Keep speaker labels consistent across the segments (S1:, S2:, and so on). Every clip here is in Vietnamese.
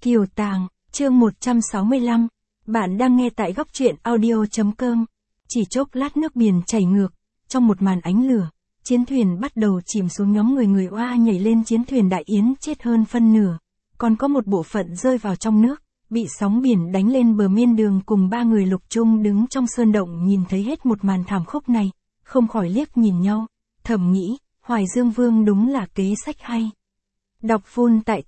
S1: Kiều Tàng, chương 165. Bạn đang nghe tại góc truyện audio.com. Chỉ chốc lát nước biển chảy ngược, trong một màn ánh lửa, chiến thuyền bắt đầu chìm xuống, nhóm người Oa nhảy lên chiến thuyền Đại Yến chết hơn phân nửa, còn có một bộ phận rơi vào trong nước, bị sóng biển đánh lên bờ. Miên Đường cùng ba người Lục Trung đứng trong sơn động nhìn thấy hết một màn thảm khốc này, không khỏi liếc nhìn nhau, thầm nghĩ, Hoài Dương Vương đúng là kế sách hay. Đọc full tại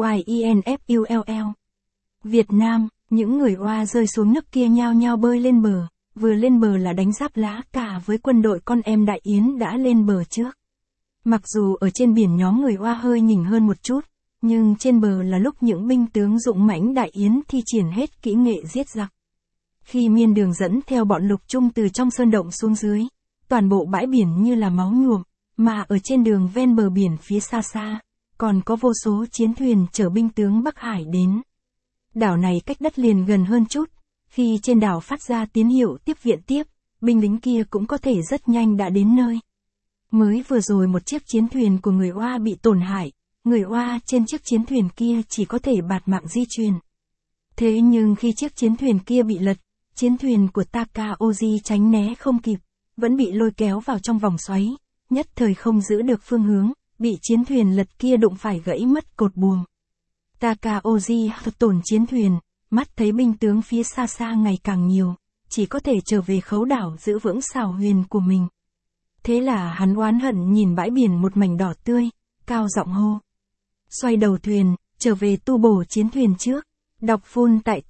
S1: TIUIENFULL. Việt Nam, những người Oa rơi xuống nước kia nhao nhao bơi lên bờ, vừa lên bờ là đánh giáp lá cả với quân đội con em Đại Yến đã lên bờ trước. Mặc dù ở trên biển nhóm người Oa hơi nhỉnh hơn một chút, nhưng trên bờ là lúc những binh tướng dũng mãnh Đại Yến thi triển hết kỹ nghệ giết giặc. Khi Miên Đường dẫn theo bọn Lục Trung từ trong sơn động xuống dưới, toàn bộ bãi biển như là máu nhuộm, mà ở trên đường ven bờ biển phía xa xa, còn có vô số chiến thuyền chở binh tướng Bắc Hải đến. Đảo này cách đất liền gần hơn chút, khi trên đảo phát ra tín hiệu tiếp viện tiếp, binh lính kia cũng có thể rất nhanh đã đến nơi. Mới vừa rồi một chiếc chiến thuyền của người Oa bị tổn hại, người Oa trên chiếc chiến thuyền kia chỉ có thể bạt mạng di chuyển. Thế nhưng khi chiếc chiến thuyền kia bị lật, chiến thuyền của Takaoji tránh né không kịp, vẫn bị lôi kéo vào trong vòng xoáy, nhất thời không giữ được phương hướng, bị chiến thuyền lật kia đụng phải gãy mất cột buồm. Takaoji tổn chiến thuyền, mắt thấy binh tướng phía xa xa ngày càng nhiều, chỉ có thể trở về khấu đảo giữ vững xảo huyền của mình. Thế là hắn oán hận nhìn bãi biển một mảnh đỏ tươi, cao giọng hô. Xoay đầu thuyền, trở về tu bổ chiến thuyền trước. Đọc full tại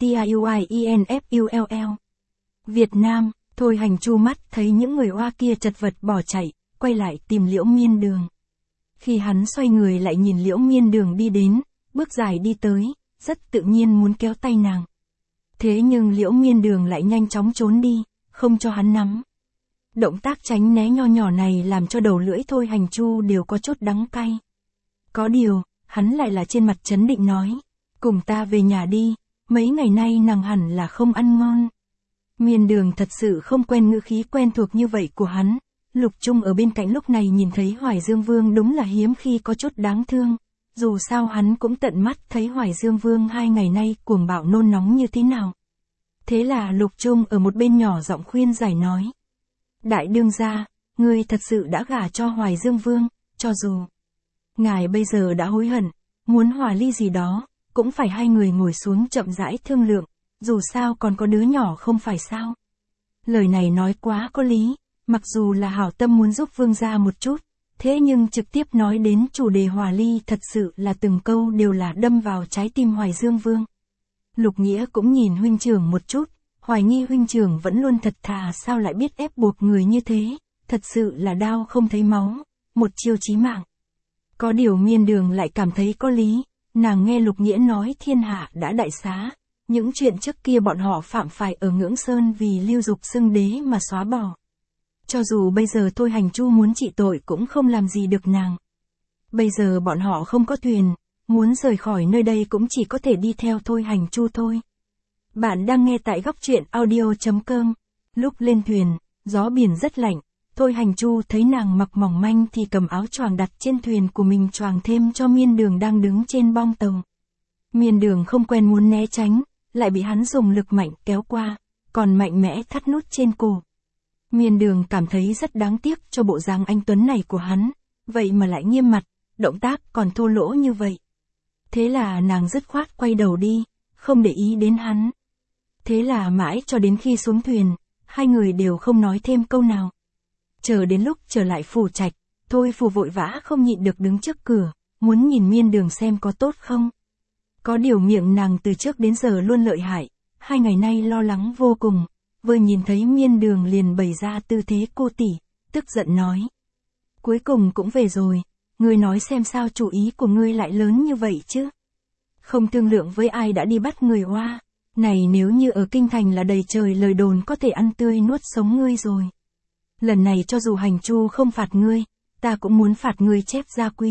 S1: TIUIENFULL. Việt Nam, Thôi Hành Chu mắt thấy những người Oa kia chật vật bỏ chạy, quay lại tìm Liễu Miên Đường. Khi hắn xoay người lại nhìn Liễu Miên Đường đi đến, bước dài đi tới, rất tự nhiên muốn kéo tay nàng. Thế nhưng Liễu Miên Đường lại nhanh chóng trốn đi, không cho hắn nắm. Động tác tránh né nho nhỏ này làm cho đầu lưỡi Thôi Hành Chu đều có chút đắng cay. Có điều, hắn lại là trên mặt trấn định nói, cùng ta về nhà đi, mấy ngày nay nàng hẳn là không ăn ngon. Miên Đường thật sự không quen ngữ khí quen thuộc như vậy của hắn. Lục Trung ở bên cạnh lúc này nhìn thấy Hoài Dương Vương đúng là hiếm khi có chút đáng thương. Dù sao hắn cũng tận mắt thấy Hoài Dương Vương 2 ngày nay cuồng bạo nôn nóng như thế nào. Thế là Lục Trung ở một bên nhỏ giọng khuyên giải nói. Đại đương gia, ngươi thật sự đã gả cho Hoài Dương Vương, cho dù ngài bây giờ đã hối hận, muốn hòa ly gì đó, cũng phải hai người ngồi xuống chậm rãi thương lượng, dù sao còn có đứa nhỏ không phải sao. Lời này nói quá có lý, mặc dù là hảo tâm muốn giúp vương gia một chút, thế nhưng trực tiếp nói đến chủ đề hòa ly thật sự là từng câu đều là đâm vào trái tim Hoài Dương Vương. Lục Nghĩa cũng nhìn huynh trưởng một chút, hoài nghi huynh trưởng vẫn luôn thật thà sao lại biết ép buộc người như thế, thật sự là đau không thấy máu, một chiêu chí mạng. Có điều Miên Đường lại cảm thấy có lý, nàng nghe Lục Nghĩa nói thiên hạ đã đại xá, những chuyện trước kia bọn họ phạm phải ở Ngưỡng Sơn vì lưu dục xưng đế mà xóa bỏ. Cho dù bây giờ Thôi Hành Chu muốn trị tội cũng không làm gì được nàng. Bây giờ bọn họ không có thuyền, muốn rời khỏi nơi đây cũng chỉ có thể đi theo Thôi Hành Chu thôi. Bạn đang nghe tại góc truyện audio.com. Lúc lên thuyền, gió biển rất lạnh, Thôi Hành Chu thấy nàng mặc mỏng manh thì cầm áo choàng đặt trên thuyền của mình choàng thêm cho Miên Đường đang đứng trên bong tàu. Miên Đường không quen muốn né tránh, lại bị hắn dùng lực mạnh kéo qua, còn mạnh mẽ thắt nút trên cổ. Miên Đường cảm thấy rất đáng tiếc cho bộ dáng anh tuấn này của hắn, vậy mà lại nghiêm mặt, động tác còn thô lỗ như vậy. Thế là nàng dứt khoát quay đầu đi, không để ý đến hắn. Thế là mãi cho đến khi xuống thuyền, hai người đều không nói thêm câu nào. Chờ đến lúc trở lại phủ trạch, Thôi Phù vội vã không nhịn được đứng trước cửa, muốn nhìn Miên Đường xem có tốt không. Có điều miệng nàng từ trước đến giờ luôn lợi hại, 2 ngày nay lo lắng vô cùng, vừa nhìn thấy Miên Đường liền bày ra tư thế cô tỷ, tức giận nói. Cuối cùng cũng về rồi, ngươi nói xem sao chủ ý của ngươi lại lớn như vậy chứ. Không thương lượng với ai đã đi bắt người Oa, này nếu như ở kinh thành là đầy trời lời đồn có thể ăn tươi nuốt sống ngươi rồi. Lần này cho dù Hành Chu không phạt ngươi, ta cũng muốn phạt ngươi chép gia quy.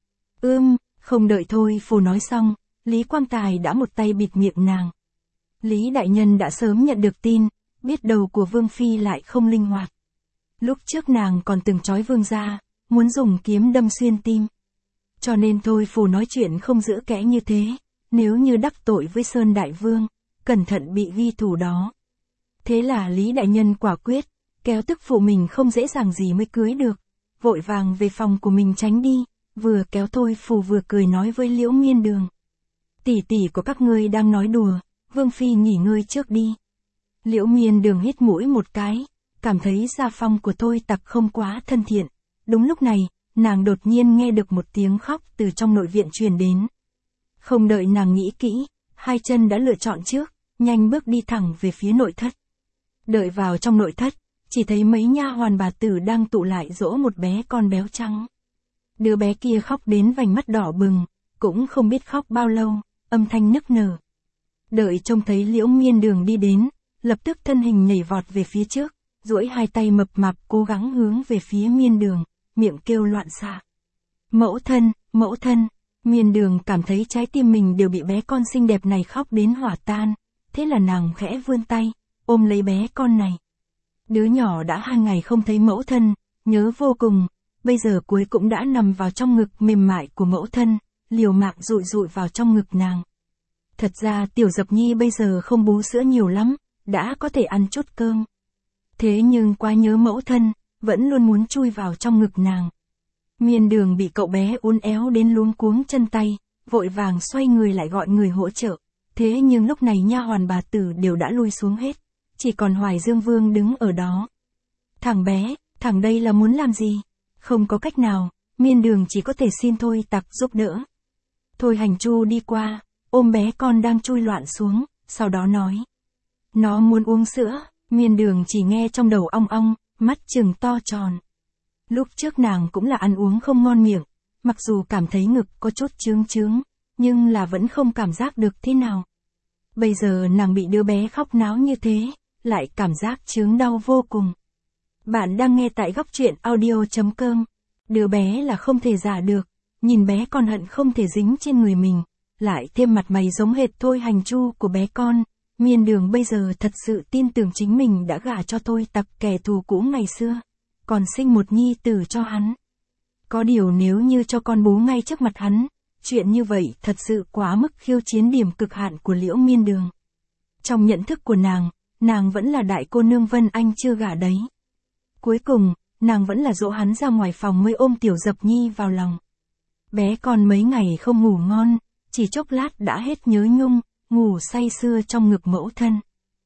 S1: Không đợi Thôi Phù nói xong, Lý Quang Tài đã một tay bịt miệng nàng. Lý đại nhân đã sớm nhận được tin, biết đầu của Vương Phi lại không linh hoạt. Lúc trước nàng còn từng trói Vương gia, muốn dùng kiếm đâm xuyên tim. Cho nên Thôi Phù nói chuyện không giữ kẽ như thế, nếu như đắc tội với Sơn Đại Vương, cẩn thận bị ghi thù đó. Thế là Lý Đại Nhân quả quyết, kéo tức phụ mình không dễ dàng gì mới cưới được, vội vàng về phòng của mình tránh đi, vừa kéo Thôi Phù vừa cười nói với Liễu Miên Đường. Tỷ tỷ của các ngươi đang nói đùa, Vương Phi nghỉ ngơi trước đi. Liễu Miên Đường hít mũi một cái, cảm thấy gia phong của Thôi Tặc không quá thân thiện. Đúng lúc này, nàng đột nhiên nghe được một tiếng khóc từ trong nội viện truyền đến. Không đợi nàng nghĩ kỹ, hai chân đã lựa chọn trước, nhanh bước đi thẳng về phía nội thất. Đợi vào trong nội thất, chỉ thấy mấy nha hoàn bà tử đang tụ lại dỗ một bé con béo trắng. Đứa bé kia khóc đến vành mắt đỏ bừng, cũng không biết khóc bao lâu, âm thanh nức nở. Đợi trông thấy Liễu Miên Đường đi đến, lập tức thân hình nhảy vọt về phía trước, duỗi hai tay mập mạp cố gắng hướng về phía Miên Đường, miệng kêu loạn xạ. Mẫu thân, mẫu thân, Miên Đường cảm thấy trái tim mình đều bị bé con xinh đẹp này khóc đến hỏa tan, thế là nàng khẽ vươn tay, ôm lấy bé con này. Đứa nhỏ đã 2 ngày không thấy mẫu thân, nhớ vô cùng, bây giờ cuối cũng đã nằm vào trong ngực mềm mại của mẫu thân, liều mạng dụi dụi vào trong ngực nàng. Thật ra Tiểu Dập Nhi bây giờ không bú sữa nhiều lắm, đã có thể ăn chút cơm. Thế nhưng quá nhớ mẫu thân, vẫn luôn muốn chui vào trong ngực nàng. Miên Đường bị cậu bé uốn éo đến luống cuống chân tay, vội vàng xoay người lại gọi người hỗ trợ. Thế nhưng lúc này nha hoàn bà tử đều đã lui xuống hết, chỉ còn Hoài Dương Vương đứng ở đó. Thằng bé, thằng đây là muốn làm gì? Không có cách nào, Miên Đường chỉ có thể xin Thôi Tặc giúp đỡ. Thôi Hành Chu đi qua, ôm bé con đang chui loạn xuống, sau đó nói. Nó muốn uống sữa, Miên Đường chỉ nghe trong đầu ong ong, mắt trừng to tròn. Lúc trước nàng cũng là ăn uống không ngon miệng, mặc dù cảm thấy ngực có chút chướng chướng, nhưng là vẫn không cảm giác được thế nào. Bây giờ nàng bị đứa bé khóc náo như thế, lại cảm giác chướng đau vô cùng. Bạn đang nghe tại góc truyện audio.com. Đứa bé là không thể giả được, nhìn bé con hận không thể dính trên người mình, lại thêm mặt mày giống hệt Thôi Hành Chu của bé con. Miên Đường bây giờ thật sự tin tưởng chính mình đã gả cho Thôi Tặc kẻ thù cũ ngày xưa, còn sinh một nhi tử cho hắn. Có điều nếu như cho con bú ngay trước mặt hắn, chuyện như vậy thật sự quá mức khiêu chiến điểm cực hạn của Liễu Miên Đường. Trong nhận thức của nàng vẫn là đại cô nương Vân Anh chưa gả đấy. Cuối cùng, nàng vẫn là dỗ hắn ra ngoài phòng mới ôm Tiểu Dập Nhi vào lòng. Bé con mấy ngày không ngủ ngon, chỉ chốc lát đã hết nhớ nhung, ngủ say sưa trong ngực mẫu thân.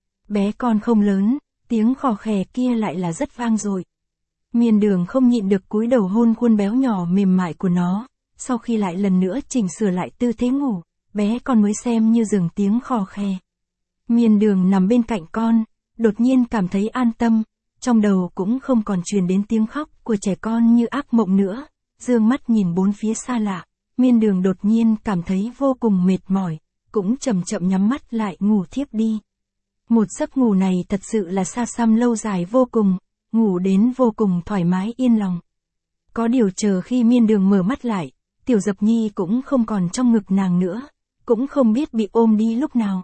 S1: Bé con không lớn, tiếng khò khè kia lại là rất vang dội. Miên Đường không nhịn được cúi đầu hôn khuôn béo nhỏ mềm mại của nó, sau khi lại lần nữa chỉnh sửa lại tư thế ngủ, bé con mới xem như dừng tiếng khò khè. Miên Đường nằm bên cạnh con, đột nhiên cảm thấy an tâm, trong đầu cũng không còn truyền đến tiếng khóc của trẻ con như ác mộng nữa. Dương mắt nhìn bốn phía xa lạ, Miên Đường đột nhiên cảm thấy vô cùng mệt mỏi, cũng chậm chậm nhắm mắt lại ngủ thiếp đi. Một giấc ngủ này thật sự là xa xăm lâu dài vô cùng, ngủ đến vô cùng thoải mái yên lòng. Có điều chờ khi Miên Đường mở mắt lại, Tiểu Dập Nhi cũng không còn trong ngực nàng nữa, cũng không biết bị ôm đi lúc nào.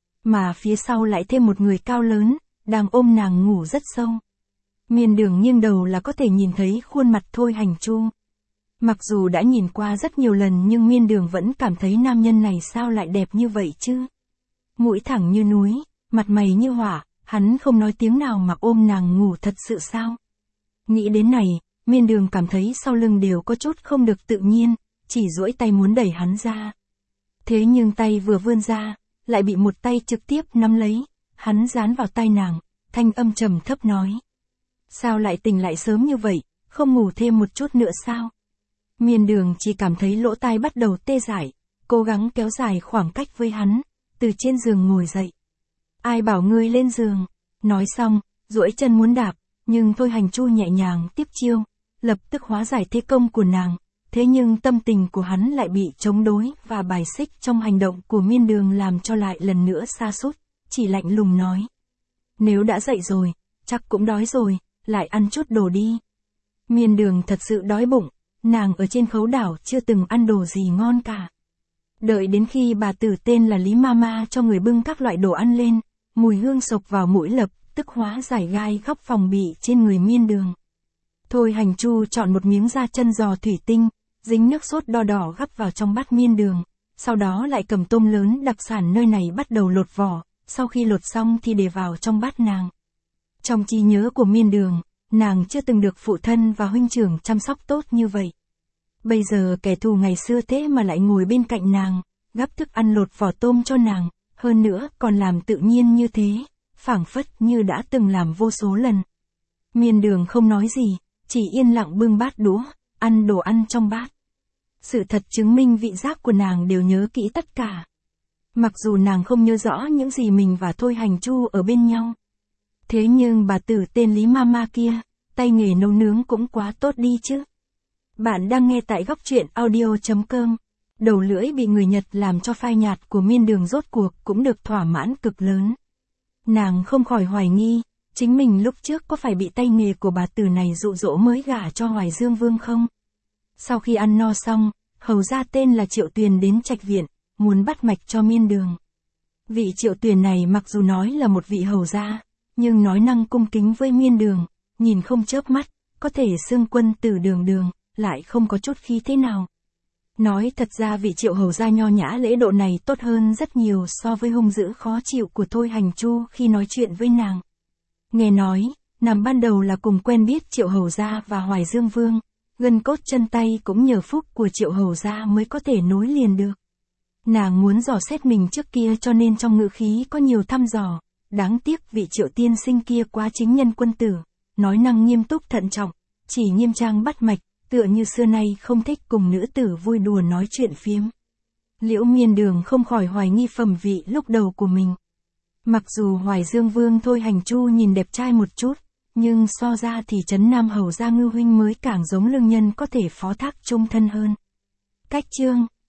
S1: Mà phía sau lại thêm một người cao lớn, đang ôm nàng ngủ rất sâu. Miên Đường nghiêng đầu là có thể nhìn thấy khuôn mặt Thôi Hành Chu. Mặc dù đã nhìn qua rất nhiều lần nhưng Miên Đường vẫn cảm thấy nam nhân này sao lại đẹp như vậy chứ. Mũi thẳng như núi, mặt mày như hỏa, hắn không nói tiếng nào mà ôm nàng ngủ thật sự sao. Nghĩ đến này, Miên Đường cảm thấy sau lưng đều có chút không được tự nhiên, chỉ duỗi tay muốn đẩy hắn ra. Thế nhưng tay vừa vươn ra, lại bị một tay trực tiếp nắm lấy, hắn dán vào tay nàng, thanh âm trầm thấp nói. Sao lại tỉnh lại sớm như vậy, không ngủ thêm một chút nữa sao? Miên Đường chỉ cảm thấy lỗ tai bắt đầu tê dại, cố gắng kéo dài khoảng cách với hắn, từ trên giường ngồi dậy. Ai bảo ngươi lên giường? Nói xong, duỗi chân muốn đạp, nhưng Thôi Hành Chu nhẹ nhàng tiếp chiêu, lập tức hóa giải thế công của nàng. Thế nhưng tâm tình của hắn lại bị chống đối và bài xích trong hành động của Miên Đường làm cho lại lần nữa sa sút, chỉ lạnh lùng nói. Nếu đã dậy rồi, chắc cũng đói rồi, lại ăn chút đồ đi. Miên Đường thật sự đói bụng, nàng ở trên khấu đảo chưa từng ăn đồ gì ngon cả. Đợi đến khi bà tử tên là Lý Mama cho người bưng các loại đồ ăn lên, mùi hương sộc vào mũi lập tức hóa giải gai góc phòng bị trên người Miên Đường. Thôi Hành Chu chọn một miếng da chân giò thủy tinh, dính nước sốt đỏ đỏ gắp vào trong bát Miên Đường, sau đó lại cầm tôm lớn đặc sản nơi này bắt đầu lột vỏ, sau khi lột xong thì để vào trong bát nàng. Trong trí nhớ của Miên Đường, nàng chưa từng được phụ thân và huynh trưởng chăm sóc tốt như vậy. Bây giờ kẻ thù ngày xưa thế mà lại ngồi bên cạnh nàng, gắp thức ăn lột vỏ tôm cho nàng, hơn nữa còn làm tự nhiên như thế, phảng phất như đã từng làm vô số lần. Miên Đường không nói gì, chỉ yên lặng bưng bát đũa, ăn đồ ăn trong bát. Sự thật chứng minh vị giác của nàng đều nhớ kỹ tất cả. Mặc dù nàng không nhớ rõ những gì mình và Thôi Hành Chu ở bên nhau. Thế nhưng bà tử tên Lý Mama kia, tay nghề nấu nướng cũng quá tốt đi chứ. Bạn đang nghe tại góc truyện audio.com. Đầu lưỡi bị người Nhật làm cho phai nhạt của Miên Đường rốt cuộc cũng được thỏa mãn cực lớn. Nàng không khỏi hoài nghi, chính mình lúc trước có phải bị tay nghề của bà tử này dụ dỗ mới gả cho Hoài Dương Vương không? Sau khi ăn no xong, hầu gia tên là Triệu Tuyền đến Trạch Viện, muốn bắt mạch cho Miên Đường. Vị Triệu Tuyền này mặc dù nói là một vị hầu gia, nhưng nói năng cung kính với Miên Đường, nhìn không chớp mắt, có thể xưng quân tử đường đường, lại không có chút khí thế nào. Nói thật ra vị Triệu hầu gia nho nhã lễ độ này tốt hơn rất nhiều so với hung dữ khó chịu của Thôi Hành Chu khi nói chuyện với nàng. Nghe nói, nàng ban đầu là cùng quen biết Triệu hầu gia và Hoài Dương Vương, gân cốt chân tay cũng nhờ phúc của Triệu hầu gia mới có thể nối liền được. Nàng muốn dò xét mình trước kia cho nên trong ngữ khí có nhiều thăm dò, đáng tiếc vị Triệu tiên sinh kia quá chính nhân quân tử, nói năng nghiêm túc thận trọng, chỉ nghiêm trang bắt mạch, tựa như xưa nay không thích cùng nữ tử vui đùa nói chuyện phiếm. Liễu Miên Đường không khỏi hoài nghi phẩm vị lúc đầu của mình. Mặc dù Hoài Dương Vương Thôi Hành Chu nhìn đẹp trai một chút, nhưng so ra thì Trấn Nam hầu gia Ngưu huynh mới càng giống lương nhân có thể phó thác chung thân hơn. Cách chương